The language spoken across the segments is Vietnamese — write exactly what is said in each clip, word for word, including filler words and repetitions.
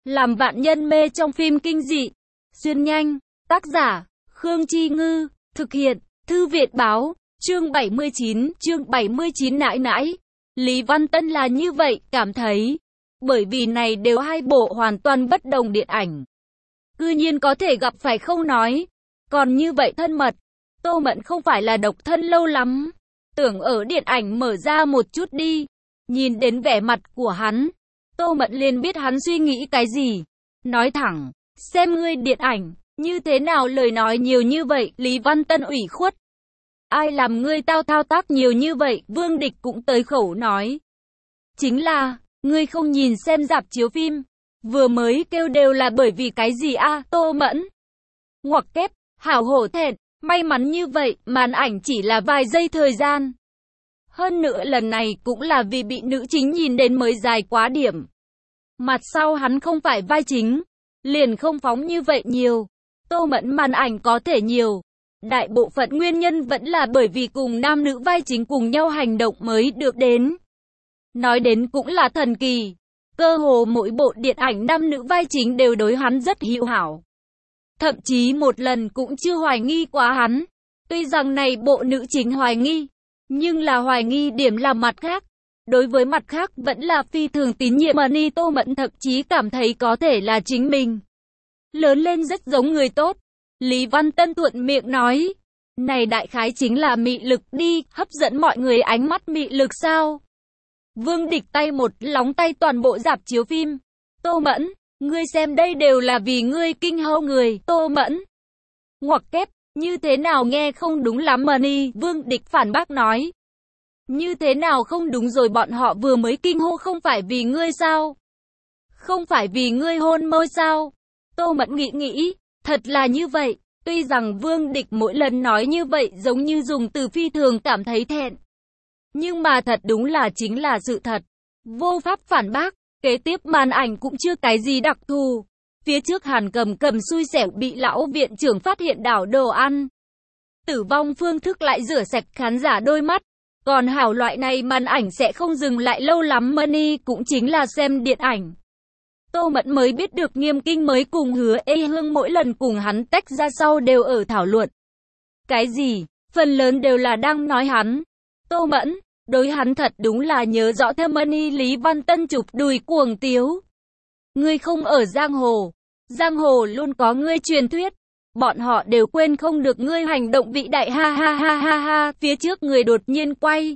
Làm vạn nhân mê trong phim kinh dị. Xuyên nhanh. Tác giả, Khương Chi Ngư. Thực hiện, Thư viện Báo. Chương bảy mươi chín, chương bảy mươi chín nãi nãi. Lý Văn Tân là như vậy, cảm thấy. Bởi vì này đều hai bộ hoàn toàn bất đồng điện ảnh. Cư nhiên có thể gặp phải không nói. Còn như vậy thân mật. Tô Mẫn không phải là độc thân lâu lắm. Tưởng ở điện ảnh mở ra một chút đi. Nhìn đến vẻ mặt của hắn, Tô Mẫn liền biết hắn suy nghĩ cái gì. Nói thẳng, xem ngươi điện ảnh, như thế nào lời nói nhiều như vậy, Lý Văn Tân ủy khuất. Ai làm ngươi tao thao tác nhiều như vậy, Vương Địch cũng tới khẩu nói. Chính là, ngươi không nhìn xem rạp chiếu phim, vừa mới kêu đều là bởi vì cái gì a à, Tô Mẫn. Ngoặc kép, hảo hổ thẹn, may mắn như vậy, màn ảnh chỉ là vài giây thời gian. Hơn nữa lần này cũng là vì bị nữ chính nhìn đến mới dài quá điểm. Mặt sau hắn không phải vai chính, liền không phóng như vậy nhiều. Tô Mẫn màn ảnh có thể nhiều. Đại bộ phận nguyên nhân vẫn là bởi vì cùng nam nữ vai chính cùng nhau hành động mới được đến. Nói đến cũng là thần kỳ. Cơ hồ mỗi bộ điện ảnh nam nữ vai chính đều đối hắn rất hữu hảo. Thậm chí một lần cũng chưa hoài nghi quá hắn. Tuy rằng này bộ nữ chính hoài nghi, nhưng là hoài nghi điểm là mặt khác. Đối với mặt khác vẫn là phi thường tín nhiệm Mani. Tô Mẫn thậm chí cảm thấy có thể là chính mình. Lớn lên rất giống người tốt. Lý Văn Tân thuận miệng nói. Này đại khái chính là mị lực đi, hấp dẫn mọi người ánh mắt mị lực sao. Vương Địch tay một lóng tay toàn bộ rạp chiếu phim. Tô Mẫn, ngươi xem đây đều là vì ngươi kinh hâu người. Tô Mẫn. Ngoặc kép, như thế nào nghe không đúng lắm Mani. Vương Địch phản bác nói. Như thế nào không đúng rồi, bọn họ vừa mới kinh hô không phải vì ngươi sao? Không phải vì ngươi hôn môi sao? Tô Mẫn nghĩ nghĩ, thật là như vậy. Tuy rằng Vương Địch mỗi lần nói như vậy giống như dùng từ phi thường cảm thấy thẹn. Nhưng mà thật đúng là chính là sự thật. Vô pháp phản bác, kế tiếp màn ảnh cũng chưa cái gì đặc thù. Phía trước Hàn Cầm Cầm xui xẻo bị lão viện trưởng phát hiện đảo đồ ăn. Tử vong phương thức lại rửa sạch khán giả đôi mắt. Còn hảo loại này màn ảnh sẽ không dừng lại lâu lắm. Mani cũng chính là xem điện ảnh. Tô Mẫn mới biết được Nghiêm Kinh mới cùng Hứa Ê Hương mỗi lần cùng hắn tách ra sau đều ở thảo luận. Cái gì? Phần lớn đều là đang nói hắn. Tô Mẫn, đối hắn thật đúng là nhớ rõ theo Mani. Lý Văn Tân chụp đùi cuồng tiếu. Ngươi không ở giang hồ. Giang hồ luôn có ngươi truyền thuyết. Bọn họ đều quên không được ngươi hành động vĩ đại, ha ha ha ha ha. Phía trước người đột nhiên quay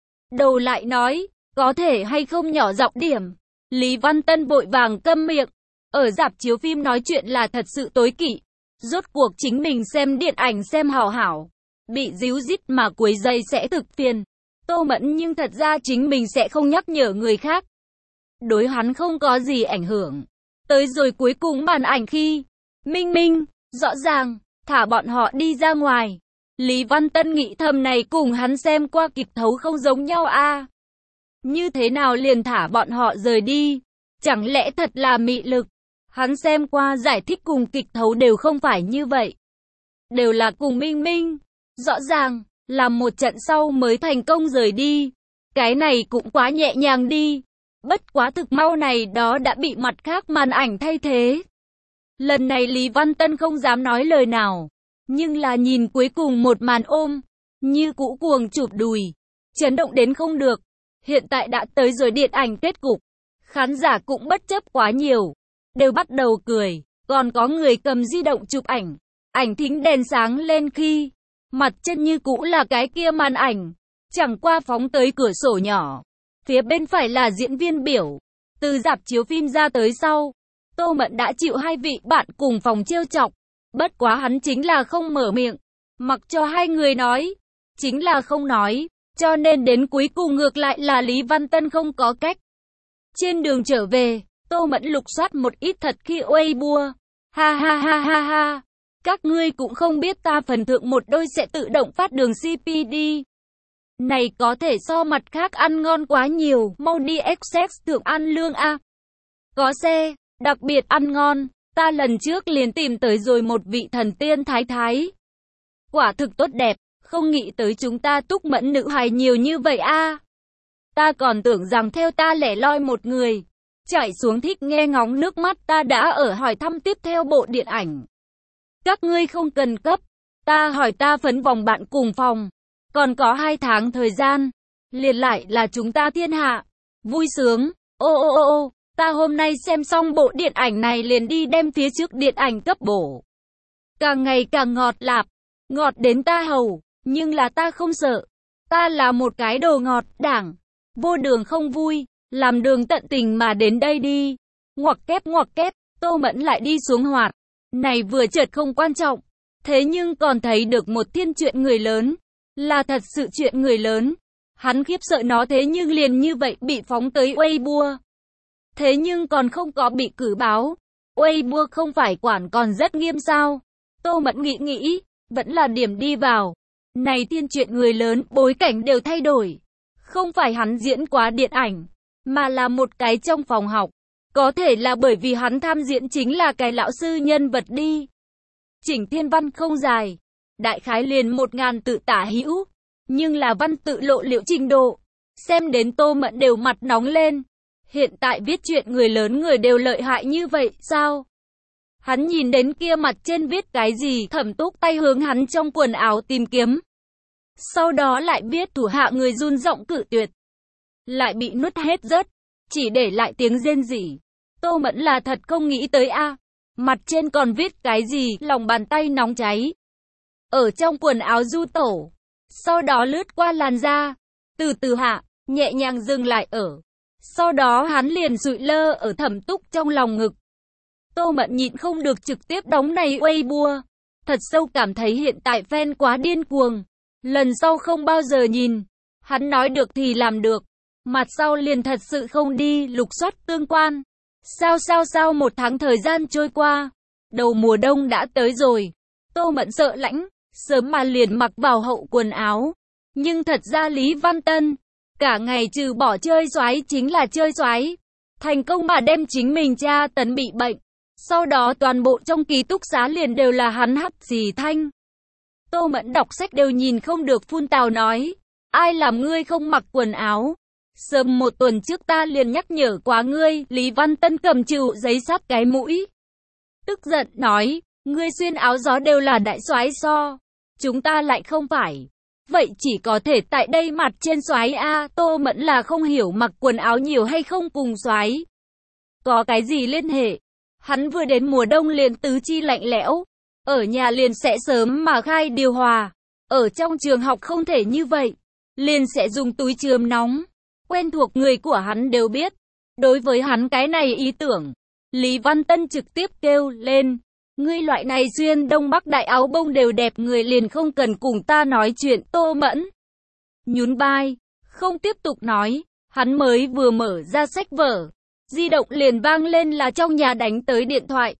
đầu lại nói, có thể hay không nhỏ giọng điểm. Lý Văn Tân vội vàng câm miệng. Ở rạp chiếu phim nói chuyện là thật sự tối kỵ. Rốt cuộc chính mình xem điện ảnh xem hảo hảo. Bị díu dít mà quấy giày sẽ thực phiền. Tô Mẫn nhưng thật ra chính mình sẽ không nhắc nhở người khác. Đối hắn không có gì ảnh hưởng. Tới rồi cuối cùng màn ảnh khi Minh Minh, rõ ràng, thả bọn họ đi ra ngoài. Lý Văn Tân nghĩ thầm này cùng hắn xem qua kịch thấu không giống nhau a à. Như thế nào liền thả bọn họ rời đi? Chẳng lẽ thật là mị lực? Hắn xem qua giải thích cùng kịch thấu đều không phải như vậy. Đều là cùng Minh Minh. Rõ ràng, làm một trận sau mới thành công rời đi. Cái này cũng quá nhẹ nhàng đi. Bất quá thực mau này đó đã bị mặt khác màn ảnh thay thế. Lần này Lý Văn Tân không dám nói lời nào. Nhưng là nhìn cuối cùng một màn ôm. Như cũ cuồng chụp đùi. Chấn động đến không được. Hiện tại đã tới rồi điện ảnh kết cục. Khán giả cũng bất chấp quá nhiều. Đều bắt đầu cười. Còn có người cầm di động chụp ảnh. Ảnh thính đèn sáng lên khi mặt chân như cũ là cái kia màn ảnh. Chẳng qua phóng tới cửa sổ nhỏ. Phía bên phải là diễn viên biểu. Từ rạp chiếu phim ra tới sau, Tô Mẫn đã chịu hai vị bạn cùng phòng trêu chọc. Bất quá hắn chính là không mở miệng. Mặc cho hai người nói. Chính là không nói. Cho nên đến cuối cùng ngược lại là Lý Văn Tân không có cách. Trên đường trở về, Tô Mẫn lục soát một ít thật khi Weibo. Ha ha ha ha ha. Các ngươi cũng không biết ta phần thượng một đôi sẽ tự động phát đường xê pê đi. Này có thể so mặt khác ăn ngon quá nhiều. Mau đi Access thượng ăn lương a. Có xe, đặc biệt ăn ngon. Ta lần trước liền tìm tới rồi một vị thần tiên thái thái. Quả thực tốt đẹp. Không nghĩ tới chúng ta Túc Mẫn nữ hài nhiều như vậy a. Ta còn tưởng rằng theo ta lẻ loi một người. chảy xuống thích nghe ngóng nước mắt ta đã ở hỏi thăm tiếp theo bộ điện ảnh. Các ngươi không cần cấp. Ta hỏi ta phấn vòng bạn cùng phòng. Còn có hai tháng thời gian. Liền lại là chúng ta thiên hạ. Vui sướng. Ô ô ô ô. Ta hôm nay xem xong bộ điện ảnh này liền đi đem phía trước điện ảnh cấp bổ. Càng ngày càng ngọt lạp. Ngọt đến ta hầu. Nhưng là ta không sợ. Ta là một cái đồ ngọt, đảng. Vô đường không vui. Làm đường tận tình mà đến đây đi. Ngoặc kép ngoặc kép. Tô Mẫn lại đi xuống hoạt. Này vừa chợt không quan trọng. Thế nhưng còn thấy được một thiên chuyện người lớn. Là thật sự chuyện người lớn. Hắn khiếp sợ nó thế nhưng liền như vậy bị phóng tới Weibo. Thế nhưng còn không có bị cử báo. Weibo không phải quản còn rất nghiêm sao. Tô Mẫn nghĩ nghĩ. Vẫn là điểm đi vào. Này thiên chuyện người lớn, bối cảnh đều thay đổi. Không phải hắn diễn quá điện ảnh. Mà là một cái trong phòng học. Có thể là bởi vì hắn tham diễn chính là cái lão sư nhân vật đi. Chỉnh thiên văn không dài. Đại khái liền một ngàn tự tả hữu. Nhưng là văn tự lộ liễu trình độ. Xem đến Tô Mẫn đều mặt nóng lên. Hiện tại viết chuyện người lớn người đều lợi hại như vậy, sao? Hắn nhìn đến kia mặt trên viết cái gì, Thẩm Túc tay hướng hắn trong quần áo tìm kiếm. Sau đó lại viết thủ hạ người run giọng cự tuyệt. Lại bị nuốt hết rớt. Chỉ để lại tiếng rên rỉ. Tô Mẫn là thật không nghĩ tới a. Mặt trên còn viết cái gì, lòng bàn tay nóng cháy. Ở trong quần áo du tổ. Sau đó lướt qua làn da. Từ từ hạ, nhẹ nhàng dừng lại ở. Sau đó hắn liền sụi lơ ở Thẩm Túc trong lòng ngực. Tô Mẫn nhịn không được trực tiếp đóng này Weibo. Thật sâu cảm thấy hiện tại fan quá điên cuồng. Lần sau không bao giờ nhìn. Hắn nói được thì làm được. Mặt sau liền thật sự không đi lục soát tương quan. Sao sao sao một tháng thời gian trôi qua. Đầu mùa đông đã tới rồi. Tô Mẫn sợ lạnh. Sớm mà liền mặc vào hậu quần áo. Nhưng thật ra Lý Văn Tân. Cả ngày trừ bỏ chơi xoái chính là chơi xoái. Thành công mà đem chính mình cha tấn bị bệnh. Sau đó toàn bộ trong ký túc xá liền đều là hắn hắt xì thanh. Tô Mẫn đọc sách đều nhìn không được phun tào nói. Ai làm ngươi không mặc quần áo? Sớm một tuần trước ta liền nhắc nhở quá ngươi. Lý Văn Tân cầm chịu giấy sát cái mũi. Tức giận nói. Ngươi xuyên áo gió đều là đại soái so. Chúng ta lại không phải. Vậy chỉ có thể tại đây mặt trên soái a. Tô Mẫn là không hiểu mặc quần áo nhiều hay không cùng soái. Có cái gì liên hệ? Hắn vừa đến mùa đông liền tứ chi lạnh lẽo. Ở nhà liền sẽ sớm mà khai điều hòa. Ở trong trường học không thể như vậy. Liền sẽ dùng túi chườm nóng. Quen thuộc người của hắn đều biết. Đối với hắn cái này ý tưởng. Lý Văn Tân trực tiếp kêu lên. Ngươi loại này xuyên đông bắc đại áo bông đều đẹp người liền không cần cùng ta nói chuyện. Tô Mẫn nhún vai. Không tiếp tục nói. Hắn mới vừa mở ra sách vở. Di động liền vang lên là trong nhà đánh tới điện thoại.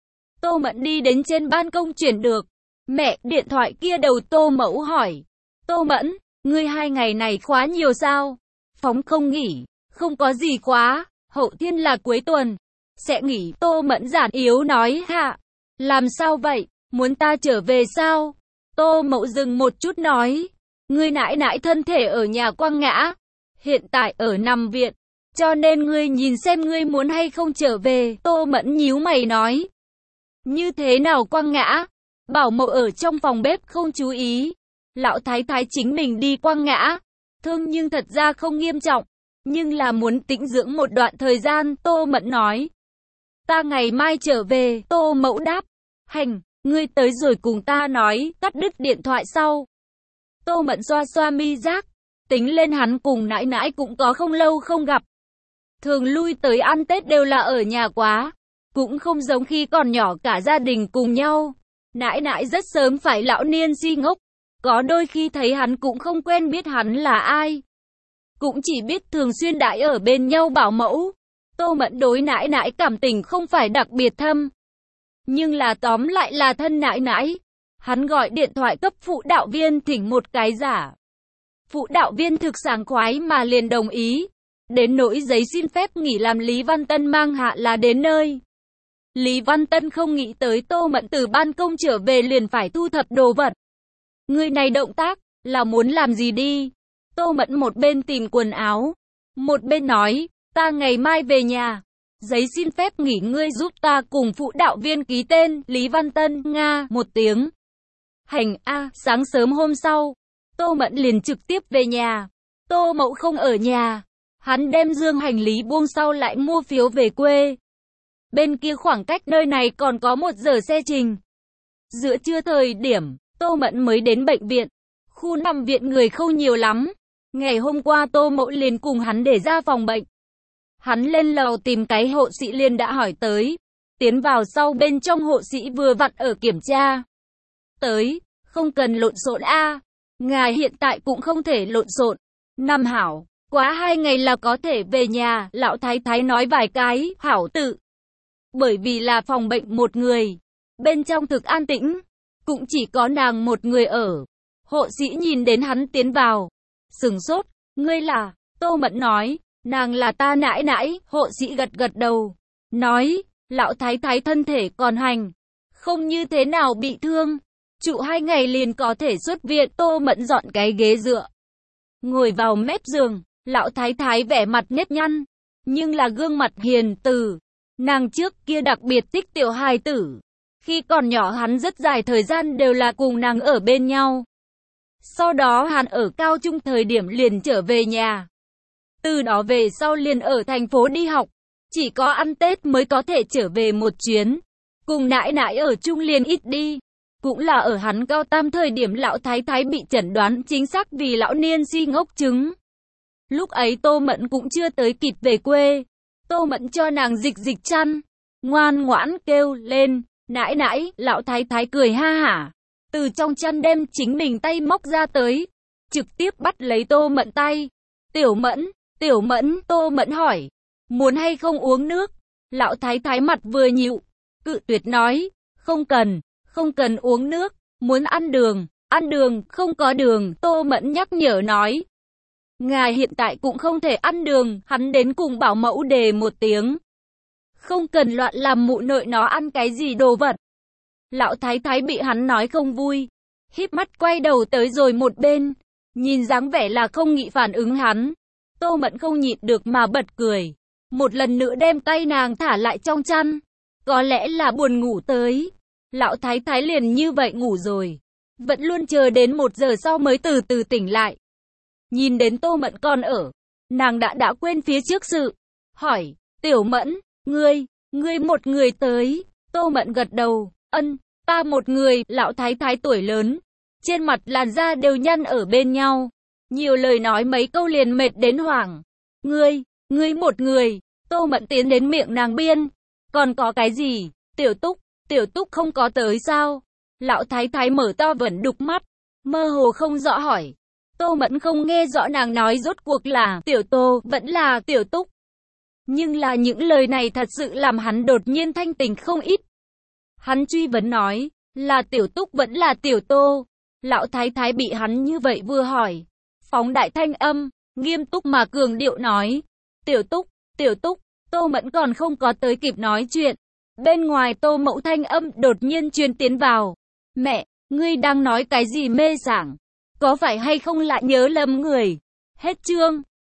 Tô Mẫn đi đến trên ban công chuyển được. Mẹ, điện thoại kia đầu Tô Mẫu hỏi. Tô Mẫn, ngươi hai ngày này khóa nhiều sao? Phóng không nghỉ, không có gì khóa, hậu thiên là cuối tuần. Sẽ nghỉ, Tô Mẫn giản yếu nói hạ. Làm sao vậy, muốn ta trở về sao? Tô Mẫu dừng một chút nói. Ngươi nãi nãi thân thể ở nhà quăng ngã. Hiện tại ở nằm viện. Cho nên ngươi nhìn xem ngươi muốn hay không trở về. Tô Mẫn nhíu mày nói. Như thế nào quăng ngã? Bảo mẫu ở trong phòng bếp không chú ý. Lão thái thái chính mình đi quăng ngã. Thương nhưng thật ra không nghiêm trọng. Nhưng là muốn tĩnh dưỡng một đoạn thời gian. Tô Mẫn nói. Ta ngày mai trở về. Tô Mẫu đáp. Hành, ngươi tới rồi cùng ta nói. Cắt đứt điện thoại sau. Tô Mẫn xoa xoa mi giác. Tính lên hắn cùng nãi nãi cũng có không lâu không gặp. Thường lui tới ăn Tết đều là ở nhà quá. Cũng không giống khi còn nhỏ cả gia đình cùng nhau. Nãi nãi rất sớm phải lão niên si ngốc. Có đôi khi thấy hắn cũng không quen biết hắn là ai. Cũng chỉ biết thường xuyên đãi ở bên nhau bảo mẫu. Tô Mẫn đối nãi nãi cảm tình không phải đặc biệt thâm. Nhưng là tóm lại là thân nãi nãi. Hắn gọi điện thoại cấp phụ đạo viên thỉnh một cái giả. Phụ đạo viên thực sảng khoái mà liền đồng ý. Đến nỗi giấy xin phép nghỉ làm Lý Văn Tân mang hạ là đến nơi. Lý Văn Tân không nghĩ tới Tô Mẫn từ ban công trở về liền phải thu thập đồ vật. Người này động tác, là muốn làm gì đi? Tô Mẫn một bên tìm quần áo, một bên nói, ta ngày mai về nhà. Giấy xin phép nghỉ ngươi giúp ta cùng phụ đạo viên ký tên, Lý Văn Tân, Nga, một tiếng. Hành A, sáng sớm hôm sau, Tô Mẫn liền trực tiếp về nhà. Tô Mậu không ở nhà. Hắn đem dương hành lý buông sau lại mua phiếu về quê. Bên kia khoảng cách nơi này còn có một giờ xe trình. Giữa trưa thời điểm, Tô Mẫn mới đến bệnh viện. Khu nằm viện người không nhiều lắm. Ngày hôm qua Tô Mậu liền cùng hắn để ra phòng bệnh. Hắn lên lầu tìm cái hộ sĩ liền đã hỏi tới. Tiến vào sau bên trong hộ sĩ vừa vặn ở kiểm tra. Tới, không cần lộn xộn a. Ngài hiện tại cũng không thể lộn xộn. Năm hảo, quá hai ngày là có thể về nhà, lão thái thái nói vài cái, hảo tự. Bởi vì là phòng bệnh một người. Bên trong thực an tĩnh. Cũng chỉ có nàng một người ở. Hộ sĩ nhìn đến hắn tiến vào. Sừng sốt, ngươi là, Tô Mẫn nói, nàng là ta nãi nãi, hộ sĩ gật gật đầu. Nói, lão thái thái thân thể còn hành. Không như thế nào bị thương. Trụ hai ngày liền có thể xuất viện. Tô Mẫn dọn cái ghế dựa. Ngồi vào mép giường, lão thái thái vẻ mặt nếp nhăn. Nhưng là gương mặt hiền từ. Nàng trước kia đặc biệt thích tiểu hài tử. Khi còn nhỏ hắn rất dài thời gian đều là cùng nàng ở bên nhau. Sau đó hắn ở cao trung thời điểm liền trở về nhà. Từ đó về sau liền ở thành phố đi học. Chỉ có ăn Tết mới có thể trở về một chuyến. Cùng nãi nãi ở chung liền ít đi. Cũng là ở hắn cao tam thời điểm lão thái thái bị chẩn đoán chính xác vì lão niên si ngốc chứng. Lúc ấy Tô Mẫn cũng chưa tới kịp về quê. Tô Mẫn cho nàng dịch dịch chăn. Ngoan ngoãn kêu lên, nãi nãi, lão thái thái cười ha hả. Từ trong chăn đem chính mình tay móc ra tới. Trực tiếp bắt lấy Tô Mẫn tay. Tiểu Mẫn, Tiểu Mẫn, Tô Mẫn hỏi. Muốn hay không uống nước? Lão thái thái mặt vừa nhịu. Cự tuyệt nói, không cần, không cần uống nước. Muốn ăn đường, ăn đường, không có đường. Tô Mẫn nhắc nhở nói. Ngài hiện tại cũng không thể ăn đường. Hắn đến cùng bảo mẫu đề một tiếng. Không cần loạn làm mụ nội nó ăn cái gì đồ vật. Lão thái thái bị hắn nói không vui. Híp mắt quay đầu tới rồi một bên. Nhìn dáng vẻ là không nghĩ phản ứng hắn. Tô Mẫn không nhịn được mà bật cười. Một lần nữa đem tay nàng thả lại trong chăn. Có lẽ là buồn ngủ tới. Lão thái thái liền như vậy ngủ rồi. Vẫn luôn chờ đến một giờ sau mới từ từ tỉnh lại. Nhìn đến Tô Mẫn còn ở. Nàng đã đã quên phía trước sự. Hỏi, Tiểu Mẫn, ngươi, ngươi một người tới. Tô Mẫn gật đầu, ân, ta một người. Lão thái thái tuổi lớn. Trên mặt làn da đều nhăn ở bên nhau. Nhiều lời nói mấy câu liền mệt đến hoảng. Ngươi, ngươi một người. Tô Mẫn tiến đến miệng nàng biên. Còn có cái gì? Tiểu Túc, Tiểu Túc không có tới sao? Lão thái thái mở to vẫn đục mắt. Mơ hồ không rõ hỏi. Tô Mẫn không nghe rõ nàng nói rốt cuộc là Tiểu Tô vẫn là Tiểu Túc. Nhưng là những lời này thật sự làm hắn đột nhiên thanh tỉnh không ít. Hắn truy vấn nói, là Tiểu Túc vẫn là Tiểu Tô. Lão thái thái bị hắn như vậy vừa hỏi. Phóng đại thanh âm, nghiêm túc mà cường điệu nói. Tiểu Túc, Tiểu Túc, Tô Mẫn còn không có tới kịp nói chuyện. Bên ngoài Tô Mậu thanh âm đột nhiên truyền tiến vào. Mẹ, ngươi đang nói cái gì mê sảng? Có phải hay không lại nhớ lầm người? Hết chương.